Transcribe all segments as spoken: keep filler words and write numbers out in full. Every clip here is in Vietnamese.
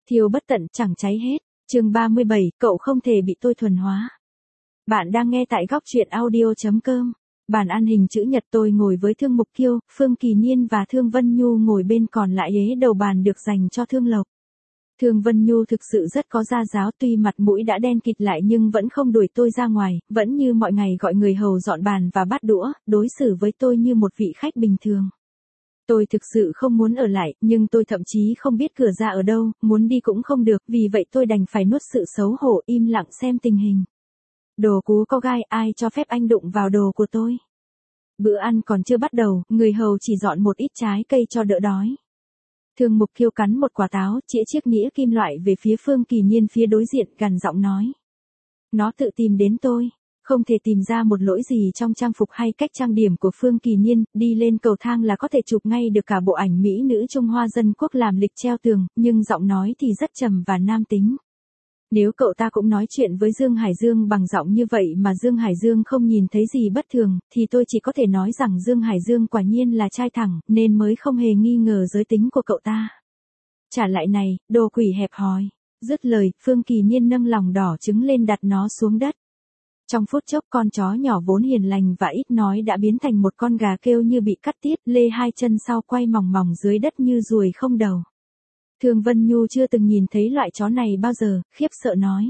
Thiêu bất tận chẳng cháy hết. Chương ba mươi bảy, cậu không thể bị tôi thuần hóa. Bạn đang nghe tại góc truyện audio chấm com. Bàn ăn hình chữ nhật, tôi ngồi với Thương Mục Kiêu, Phương Kỳ Nhiên và Thương Vân Nhu ngồi bên còn lại ghế đầu bàn được dành cho Thương Lộc. Thương Vân Nhu thực sự rất có gia giáo, tuy mặt mũi đã đen kịt lại nhưng vẫn không đuổi tôi ra ngoài, vẫn như mọi ngày gọi người hầu dọn bàn và bát đũa, đối xử với tôi như một vị khách bình thường. Tôi thực sự không muốn ở lại, nhưng tôi thậm chí không biết cửa ra ở đâu, muốn đi cũng không được, vì vậy tôi đành phải nuốt sự xấu hổ im lặng xem tình hình. Đồ cú có gai, ai cho phép anh đụng vào đồ của tôi? Bữa ăn còn chưa bắt đầu, người hầu chỉ dọn một ít trái cây cho đỡ đói. Thương Mục Kiêu cắn một quả táo, chĩa chiếc nĩa kim loại về phía Phương Kỳ Nhiên phía đối diện, gằn giọng nói. Nó tự tìm đến tôi. Không thể tìm ra một lỗi gì trong trang phục hay cách trang điểm của Phương Kỳ Nhiên, đi lên cầu thang là có thể chụp ngay được cả bộ ảnh mỹ nữ Trung Hoa dân quốc làm lịch treo tường, nhưng giọng nói thì rất trầm và nam tính. Nếu cậu ta cũng nói chuyện với Dương Hải Dương bằng giọng như vậy mà Dương Hải Dương không nhìn thấy gì bất thường, thì tôi chỉ có thể nói rằng Dương Hải Dương quả nhiên là trai thẳng, nên mới không hề nghi ngờ giới tính của cậu ta. Trả lại này, đồ quỷ hẹp hòi. Dứt lời, Phương Kỳ Nhiên nâng lòng đỏ trứng lên đặt nó xuống đất. Trong phút chốc, con chó nhỏ vốn hiền lành và ít nói đã biến thành một con gà kêu như bị cắt tiết, lê hai chân sau quay mòng mòng dưới đất như ruồi không đầu. Thương Vân Nhu chưa từng nhìn thấy loại chó này bao giờ, khiếp sợ nói.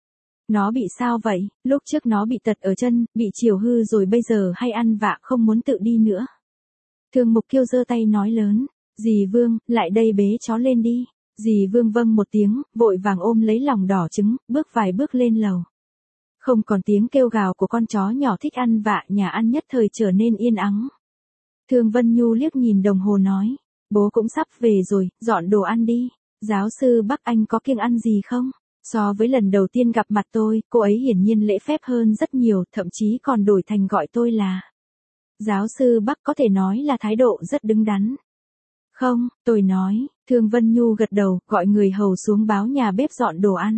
Nó bị sao vậy? Lúc trước nó bị tật ở chân, bị chiều hư rồi bây giờ hay ăn vạ không muốn tự đi nữa. Thương Mục Kiêu giơ tay nói lớn. Dì Vương, lại đây bế chó lên đi. Dì Vương vâng một tiếng, vội vàng ôm lấy lòng đỏ trứng, bước vài bước lên lầu. Không còn tiếng kêu gào của con chó nhỏ thích ăn vạ, nhà ăn nhất thời trở nên yên ắng. Thương Vân Nhu liếc nhìn đồng hồ nói. Bố cũng sắp về rồi, dọn đồ ăn đi. Giáo sư Bắc, anh có kiêng ăn gì không? So với lần đầu tiên gặp mặt tôi, cô ấy hiển nhiên lễ phép hơn rất nhiều, thậm chí còn đổi thành gọi tôi là Giáo sư Bắc, có thể nói là thái độ rất đứng đắn. Không, tôi nói. Thương Vân Nhu gật đầu, gọi người hầu xuống báo nhà bếp dọn đồ ăn.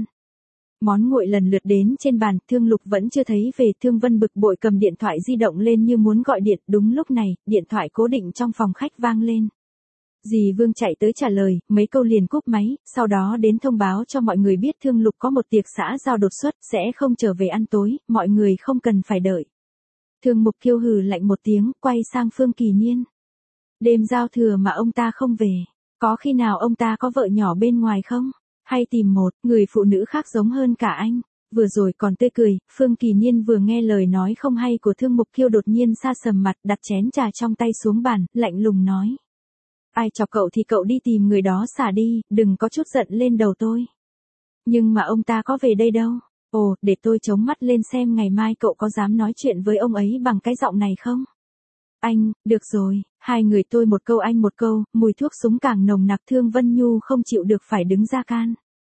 Món nguội lần lượt đến trên bàn, Thương Lục vẫn chưa thấy về. Thương Vân bực bội cầm điện thoại di động lên như muốn gọi điện. Đúng lúc này, điện thoại cố định trong phòng khách vang lên. Dì Vương chạy tới trả lời, mấy câu liền cúp máy, sau đó đến thông báo cho mọi người biết Thương Lục có một tiệc xã giao đột xuất, sẽ không trở về ăn tối, mọi người không cần phải đợi. Thương Mục Kiêu hừ lạnh một tiếng, quay sang Phương Kỳ Nhiên. Đêm giao thừa mà ông ta không về, có khi nào ông ta có vợ nhỏ bên ngoài không? Hay tìm một người phụ nữ khác giống hơn cả anh? Vừa rồi còn tươi cười, Phương Kỳ Nhiên vừa nghe lời nói không hay của Thương Mục Kiêu đột nhiên sa sầm mặt, đặt chén trà trong tay xuống bàn, lạnh lùng nói. Ai chọc cậu thì cậu đi tìm người đó xả đi, đừng có chút giận lên đầu tôi. Nhưng mà ông ta có về đây đâu? Ồ, để tôi chống mắt lên xem ngày mai cậu có dám nói chuyện với ông ấy bằng cái giọng này không? Anh, được rồi, hai người tôi một câu anh một câu, mùi thuốc súng càng nồng nặc. Thương Vân Nhu không chịu được phải đứng ra can.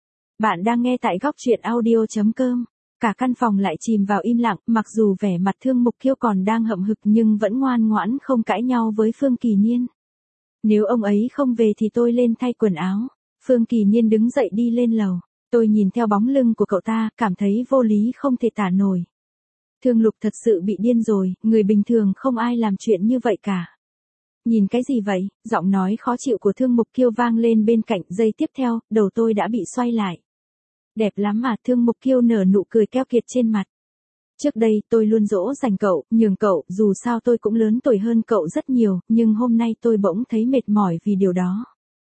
Bạn đang nghe tại góc truyện audio chấm com. Cả căn phòng lại chìm vào im lặng, mặc dù vẻ mặt Thương Mục Kiêu còn đang hậm hực nhưng vẫn ngoan ngoãn không cãi nhau với Phương Kỳ Nhiên. Nếu ông ấy không về thì tôi lên thay quần áo. Phương Kỳ Nhiên đứng dậy đi lên lầu. Tôi nhìn theo bóng lưng của cậu ta, cảm thấy vô lý không thể tả nổi. Thương Lục thật sự bị điên rồi, người bình thường không ai làm chuyện như vậy cả. Nhìn cái gì vậy? Giọng nói khó chịu của Thương Mục Kiêu vang lên bên cạnh, giây tiếp theo, đầu tôi đã bị xoay lại. Đẹp lắm mà. Thương Mục Kiêu nở nụ cười keo kiệt trên mặt. Trước đây tôi luôn dỗ dành cậu, nhường cậu, dù sao tôi cũng lớn tuổi hơn cậu rất nhiều, nhưng hôm nay tôi bỗng thấy mệt mỏi vì điều đó.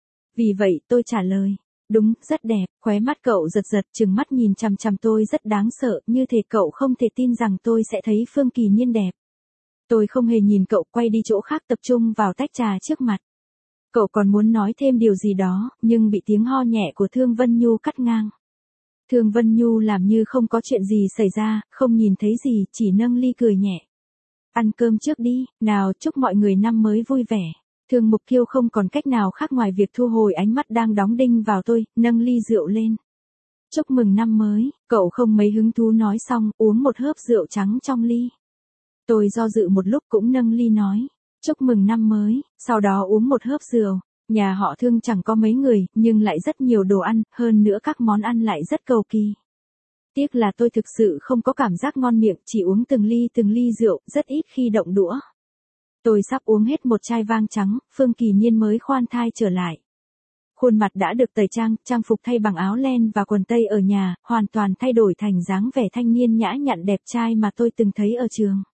Vì vậy tôi trả lời, đúng, rất đẹp. Khóe mắt cậu giật giật, trừng mắt nhìn chằm chằm tôi rất đáng sợ, như thể cậu không thể tin rằng tôi sẽ thấy Phương Kỳ Nhiên đẹp. Tôi không hề nhìn cậu, quay đi chỗ khác tập trung vào tách trà trước mặt. Cậu còn muốn nói thêm điều gì đó, nhưng bị tiếng ho nhẹ của Thương Vân Nhu cắt ngang. Thương Vân Nhu làm như không có chuyện gì xảy ra, không nhìn thấy gì, chỉ nâng ly cười nhẹ. Ăn cơm trước đi, nào, chúc mọi người năm mới vui vẻ. Thương Mục Kiêu không còn cách nào khác ngoài việc thu hồi ánh mắt đang đóng đinh vào tôi, nâng ly rượu lên. Chúc mừng năm mới. Cậu không mấy hứng thú nói xong, uống một hớp rượu trắng trong ly. Tôi do dự một lúc cũng nâng ly nói. Chúc mừng năm mới, sau đó uống một hớp rượu. Nhà họ Thương chẳng có mấy người, nhưng lại rất nhiều đồ ăn, hơn nữa các món ăn lại rất cầu kỳ. Tiếc là tôi thực sự không có cảm giác ngon miệng, chỉ uống từng ly từng ly rượu, rất ít khi động đũa. Tôi sắp uống hết một chai vang trắng, Phương Kỳ Nhiên mới khoan thai trở lại. Khuôn mặt đã được tẩy trang, trang phục thay bằng áo len và quần tây ở nhà, hoàn toàn thay đổi thành dáng vẻ thanh niên nhã nhặn đẹp trai mà tôi từng thấy ở trường.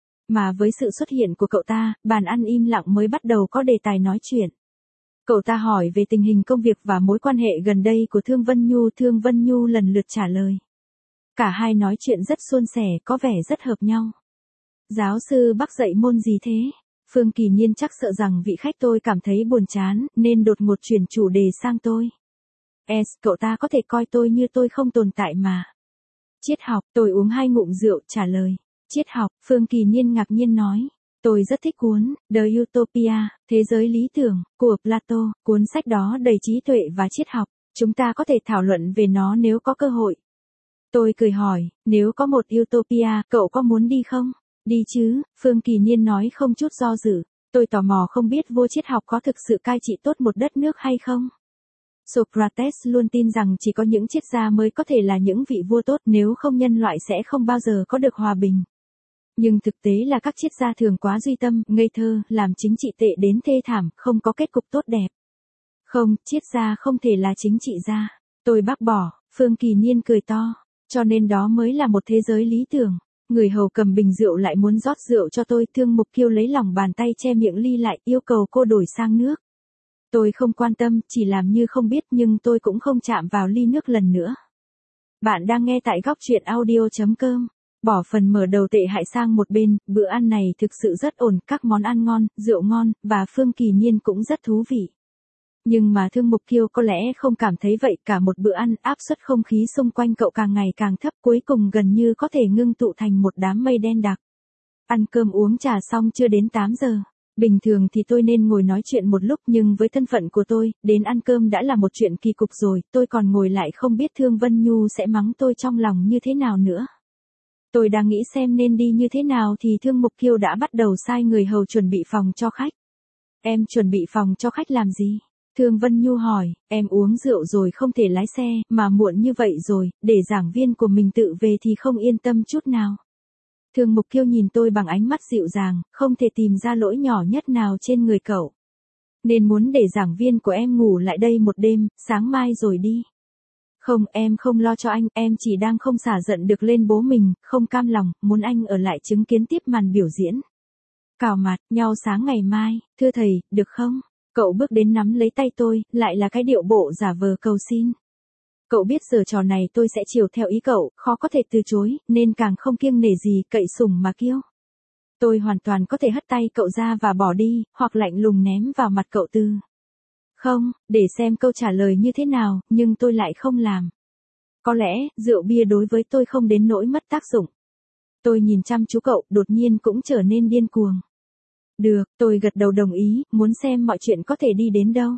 Mà với sự xuất hiện của cậu ta, bàn ăn im lặng mới bắt đầu có đề tài nói chuyện. Cậu ta hỏi về tình hình công việc và mối quan hệ gần đây của Thương Vân Nhu. Thương Vân Nhu lần lượt trả lời. Cả hai nói chuyện rất suôn sẻ, có vẻ rất hợp nhau. Giáo sư Bắc dạy môn gì thế? Phương Kỳ Nhiên chắc sợ rằng vị khách tôi cảm thấy buồn chán, nên đột ngột chuyển chủ đề sang tôi. Es, cậu ta có thể coi tôi như tôi không tồn tại mà. Triết học, tôi uống hai ngụm rượu, trả lời. Triết học, Phương Kỳ Nhiên ngạc nhiên nói. Tôi rất thích cuốn The Utopia, Thế giới lý tưởng, của Plato. Cuốn sách đó đầy trí tuệ và triết học. Chúng ta có thể thảo luận về nó nếu có cơ hội. Tôi cười hỏi, nếu có một Utopia, cậu có muốn đi không? Đi chứ, Phương Kỳ Nhiên nói không chút do dự. Tôi tò mò không biết vua triết học có thực sự cai trị tốt một đất nước hay không? Socrates luôn tin rằng chỉ có những triết gia mới có thể là những vị vua tốt, nếu không nhân loại sẽ không bao giờ có được hòa bình. Nhưng thực tế là các triết gia thường quá duy tâm, ngây thơ, làm chính trị tệ đến thê thảm, không có kết cục tốt đẹp. Không, triết gia không thể là chính trị gia. Tôi bác bỏ, Phương Kỳ Nhiên cười to. Cho nên đó mới là một thế giới lý tưởng. Người hầu cầm bình rượu lại muốn rót rượu cho tôi. Thương Mục Kiêu lấy lòng bàn tay che miệng ly lại, yêu cầu cô đổi sang nước. Tôi không quan tâm, chỉ làm như không biết, nhưng tôi cũng không chạm vào ly nước lần nữa. Bạn đang nghe tại góc truyện audio chấm com. Bỏ phần mở đầu tệ hại sang một bên, bữa ăn này thực sự rất ổn, các món ăn ngon, rượu ngon, và Phương Kỳ Nhiên cũng rất thú vị. Nhưng mà Thương Mục Kiêu có lẽ không cảm thấy vậy, cả một bữa ăn, áp suất không khí xung quanh cậu càng ngày càng thấp, cuối cùng gần như có thể ngưng tụ thành một đám mây đen đặc. Ăn cơm uống trà xong chưa đến tám giờ. Bình thường thì tôi nên ngồi nói chuyện một lúc, nhưng với thân phận của tôi, đến ăn cơm đã là một chuyện kỳ cục rồi, tôi còn ngồi lại không biết Thương Vân Nhu sẽ mắng tôi trong lòng như thế nào nữa. Tôi đang nghĩ xem nên đi như thế nào thì Thương Mục Kiêu đã bắt đầu sai người hầu chuẩn bị phòng cho khách. Em chuẩn bị phòng cho khách làm gì? Thương Vân Nhu hỏi, em uống rượu rồi không thể lái xe, mà muộn như vậy rồi, để giảng viên của mình tự về thì không yên tâm chút nào. Thương Mục Kiêu nhìn tôi bằng ánh mắt dịu dàng, không thể tìm ra lỗi nhỏ nhất nào trên người cậu. Nên muốn để giảng viên của em ngủ lại đây một đêm, sáng mai rồi đi. Không, em không lo cho anh, em chỉ đang không xả giận được lên bố mình, không cam lòng, muốn anh ở lại chứng kiến tiếp màn biểu diễn. Cào mặt, nhau sáng ngày mai, thưa thầy, được không? Cậu bước đến nắm lấy tay tôi, lại là cái điệu bộ giả vờ cầu xin. Cậu biết giờ trò này tôi sẽ chiều theo ý cậu, khó có thể từ chối, nên càng không kiêng nể gì, cậy sủng mà kiêu. Tôi hoàn toàn có thể hất tay cậu ra và bỏ đi, hoặc lạnh lùng ném vào mặt cậu từ. Không, để xem câu trả lời như thế nào, nhưng tôi lại không làm. Có lẽ, rượu bia đối với tôi không đến nỗi mất tác dụng. Tôi nhìn chăm chú cậu, đột nhiên cũng trở nên điên cuồng. Được, tôi gật đầu đồng ý, muốn xem mọi chuyện có thể đi đến đâu.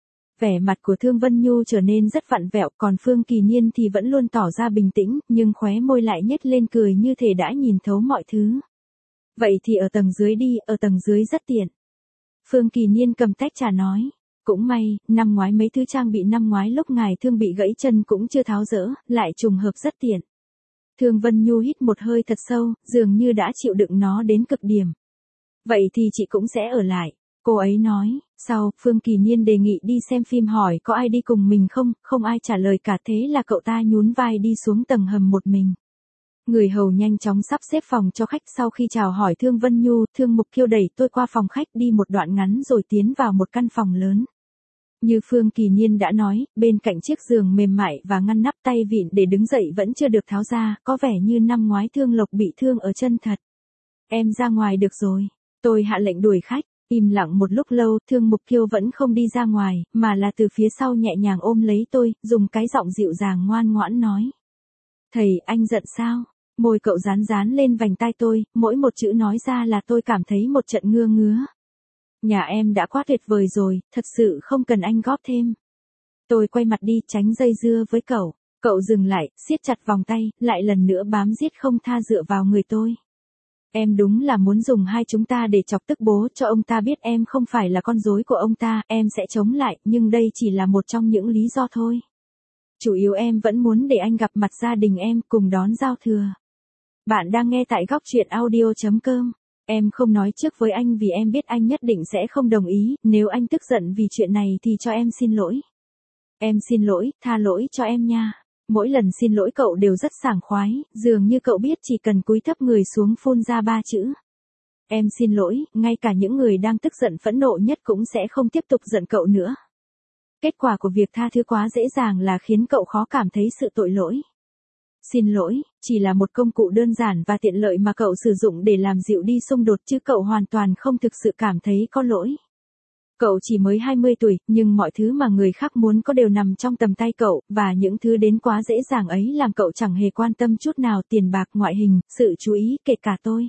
Vẻ mặt của Thương Vân Nhu trở nên rất vặn vẹo, còn Phương Kỳ Nhiên thì vẫn luôn tỏ ra bình tĩnh, nhưng khóe môi lại nhếch lên cười như thể đã nhìn thấu mọi thứ. Vậy thì ở tầng dưới đi, ở tầng dưới rất tiện. Phương Kỳ Nhiên cầm tách trà nói. Cũng may, năm ngoái mấy thứ trang bị năm ngoái lúc ngài Thương bị gãy chân cũng chưa tháo dỡ, lại trùng hợp rất tiện. Thương Vân Nhu hít một hơi thật sâu, dường như đã chịu đựng nó đến cực điểm. Vậy thì chị cũng sẽ ở lại, cô ấy nói. Sau, Phương Kỳ Nhiên đề nghị đi xem phim, hỏi có ai đi cùng mình không, không ai trả lời cả, thế là cậu ta nhún vai đi xuống tầng hầm một mình. Người hầu nhanh chóng sắp xếp phòng cho khách. Sau khi chào hỏi Thương Vân Nhu, Thương Mục Kiêu đẩy tôi qua phòng khách đi một đoạn ngắn rồi tiến vào một căn phòng lớn. Như Phương Kỳ Nhiên đã nói, bên cạnh chiếc giường mềm mại và ngăn nắp, tay vịn để đứng dậy vẫn chưa được tháo ra, có vẻ như năm ngoái Thương Lộc bị thương ở chân thật. Em ra ngoài được rồi. Tôi hạ lệnh đuổi khách. Im lặng một lúc lâu, Thương Mục Kiêu vẫn không đi ra ngoài, mà là từ phía sau nhẹ nhàng ôm lấy tôi, dùng cái giọng dịu dàng ngoan ngoãn nói. Thầy, anh giận sao? Môi cậu dán dán lên vành tai tôi, mỗi một chữ nói ra là tôi cảm thấy một trận ngưa ngứa. Nhà em đã quá tuyệt vời rồi, thật sự không cần anh góp thêm. Tôi quay mặt đi, tránh dây dưa với cậu. Cậu dừng lại, siết chặt vòng tay, lại lần nữa bám giết không tha dựa vào người tôi. Em đúng là muốn dùng hai chúng ta để chọc tức bố, cho ông ta biết em không phải là con rối của ông ta, em sẽ chống lại, nhưng đây chỉ là một trong những lý do thôi. Chủ yếu em vẫn muốn để anh gặp mặt gia đình em, cùng đón giao thừa. Bạn đang nghe tại góc truyện audio chấm com. Em không nói trước với anh vì em biết anh nhất định sẽ không đồng ý, nếu anh tức giận vì chuyện này thì cho em xin lỗi. Em xin lỗi, tha lỗi cho em nha. Mỗi lần xin lỗi cậu đều rất sảng khoái, dường như cậu biết chỉ cần cúi thấp người xuống phun ra ba chữ. Em xin lỗi, ngay cả những người đang tức giận phẫn nộ nhất cũng sẽ không tiếp tục giận cậu nữa. Kết quả của việc tha thứ quá dễ dàng là khiến cậu khó cảm thấy sự tội lỗi. Xin lỗi, chỉ là một công cụ đơn giản và tiện lợi mà cậu sử dụng để làm dịu đi xung đột chứ cậu hoàn toàn không thực sự cảm thấy có lỗi. Cậu chỉ mới hai mươi tuổi, nhưng mọi thứ mà người khác muốn có đều nằm trong tầm tay cậu, và những thứ đến quá dễ dàng ấy làm cậu chẳng hề quan tâm chút nào tiền bạc, ngoại hình, sự chú ý, kể cả tôi.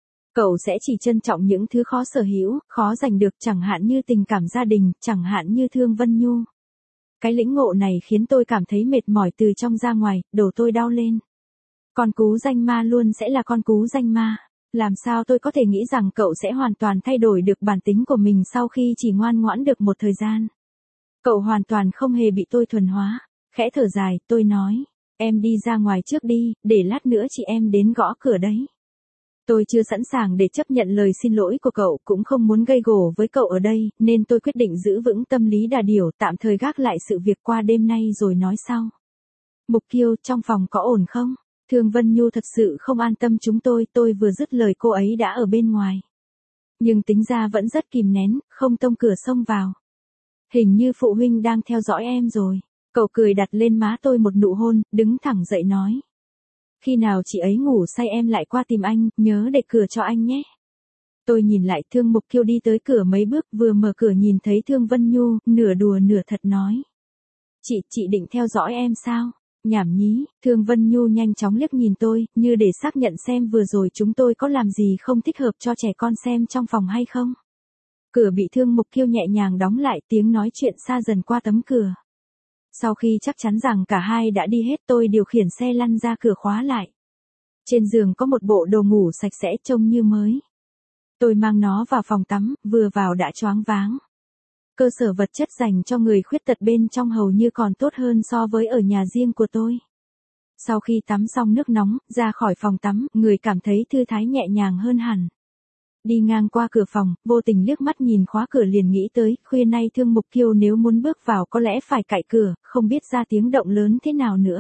Cậu sẽ chỉ trân trọng những thứ khó sở hữu, khó giành được, chẳng hạn như tình cảm gia đình, chẳng hạn như Thương Vân Nhu. Cái lĩnh ngộ này khiến tôi cảm thấy mệt mỏi từ trong ra ngoài, đầu tôi đau lên. Con cú danh ma luôn sẽ là con cú danh ma. Làm sao tôi có thể nghĩ rằng cậu sẽ hoàn toàn thay đổi được bản tính của mình sau khi chỉ ngoan ngoãn được một thời gian. Cậu hoàn toàn không hề bị tôi thuần hóa. Khẽ thở dài, tôi nói, em đi ra ngoài trước đi, để lát nữa chị em đến gõ cửa đấy. Tôi chưa sẵn sàng để chấp nhận lời xin lỗi của cậu, cũng không muốn gây gổ với cậu ở đây, nên tôi quyết định giữ vững tâm lý đà điểu, tạm thời gác lại sự việc qua đêm nay rồi nói sau. Mục Kiêu, trong phòng có ổn không? Thương Vân Nhu thật sự không an tâm chúng tôi, tôi vừa dứt lời cô ấy đã ở bên ngoài. Nhưng tính ra vẫn rất kìm nén, không tông cửa xông vào. Hình như phụ huynh đang theo dõi em rồi. Cậu cười đặt lên má tôi một nụ hôn, đứng thẳng dậy nói. Khi nào chị ấy ngủ say em lại qua tìm anh, nhớ để cửa cho anh nhé. Tôi nhìn lại Thương Mục Kiêu đi tới cửa mấy bước, vừa mở cửa nhìn thấy Thương Vân Nhu, nửa đùa nửa thật nói. Chị, chị định theo dõi em sao? Nhảm nhí, Thương Vân Nhu nhanh chóng liếc nhìn tôi, như để xác nhận xem vừa rồi chúng tôi có làm gì không thích hợp cho trẻ con xem trong phòng hay không. Cửa bị Thương Mục Kiêu nhẹ nhàng đóng lại, tiếng nói chuyện xa dần qua tấm cửa. Sau khi chắc chắn rằng cả hai đã đi hết, tôi điều khiển xe lăn ra cửa khóa lại. Trên giường có một bộ đồ ngủ sạch sẽ trông như mới. Tôi mang nó vào phòng tắm, vừa vào đã choáng váng. Cơ sở vật chất dành cho người khuyết tật bên trong hầu như còn tốt hơn so với ở nhà riêng của tôi. Sau khi tắm xong nước nóng, ra khỏi phòng tắm, người cảm thấy thư thái nhẹ nhàng hơn hẳn. Đi ngang qua cửa phòng, vô tình liếc mắt nhìn khóa cửa liền nghĩ tới, khuya nay Thương Mục Kiêu nếu muốn bước vào có lẽ phải cạy cửa, không biết ra tiếng động lớn thế nào nữa.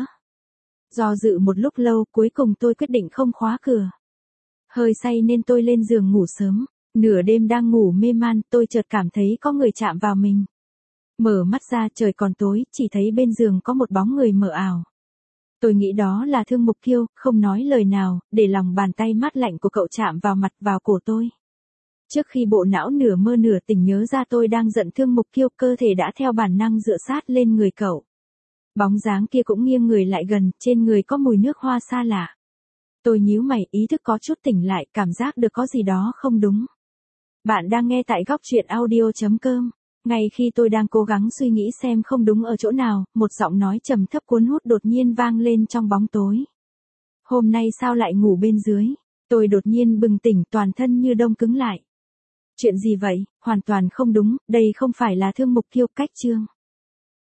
Do dự một lúc lâu, cuối cùng tôi quyết định không khóa cửa. Hơi say nên tôi lên giường ngủ sớm. Nửa đêm đang ngủ mê man, tôi chợt cảm thấy có người chạm vào mình. Mở mắt ra, trời còn tối, chỉ thấy bên giường có một bóng người mờ ảo. Tôi nghĩ đó là Thương Mục Kiêu, không nói lời nào, để lòng bàn tay mát lạnh của cậu chạm vào mặt, vào cổ tôi. Trước khi bộ não nửa mơ nửa tỉnh nhớ ra tôi đang giận Thương Mục Kiêu, cơ thể đã theo bản năng dựa sát lên người cậu. Bóng dáng kia cũng nghiêng người lại gần, trên người có mùi nước hoa xa lạ. Tôi nhíu mày, ý thức có chút tỉnh lại, cảm giác được có gì đó không đúng. Bạn đang nghe tại góc truyện audio chấm com. Ngay khi tôi đang cố gắng suy nghĩ xem không đúng ở chỗ nào, một giọng nói trầm thấp cuốn hút đột nhiên vang lên trong bóng tối. Hôm nay sao lại ngủ bên dưới? Tôi đột nhiên bừng tỉnh, toàn thân như đông cứng lại. Chuyện gì vậy? Hoàn toàn không đúng, đây không phải là Thương Mục Kiêu. Cách chương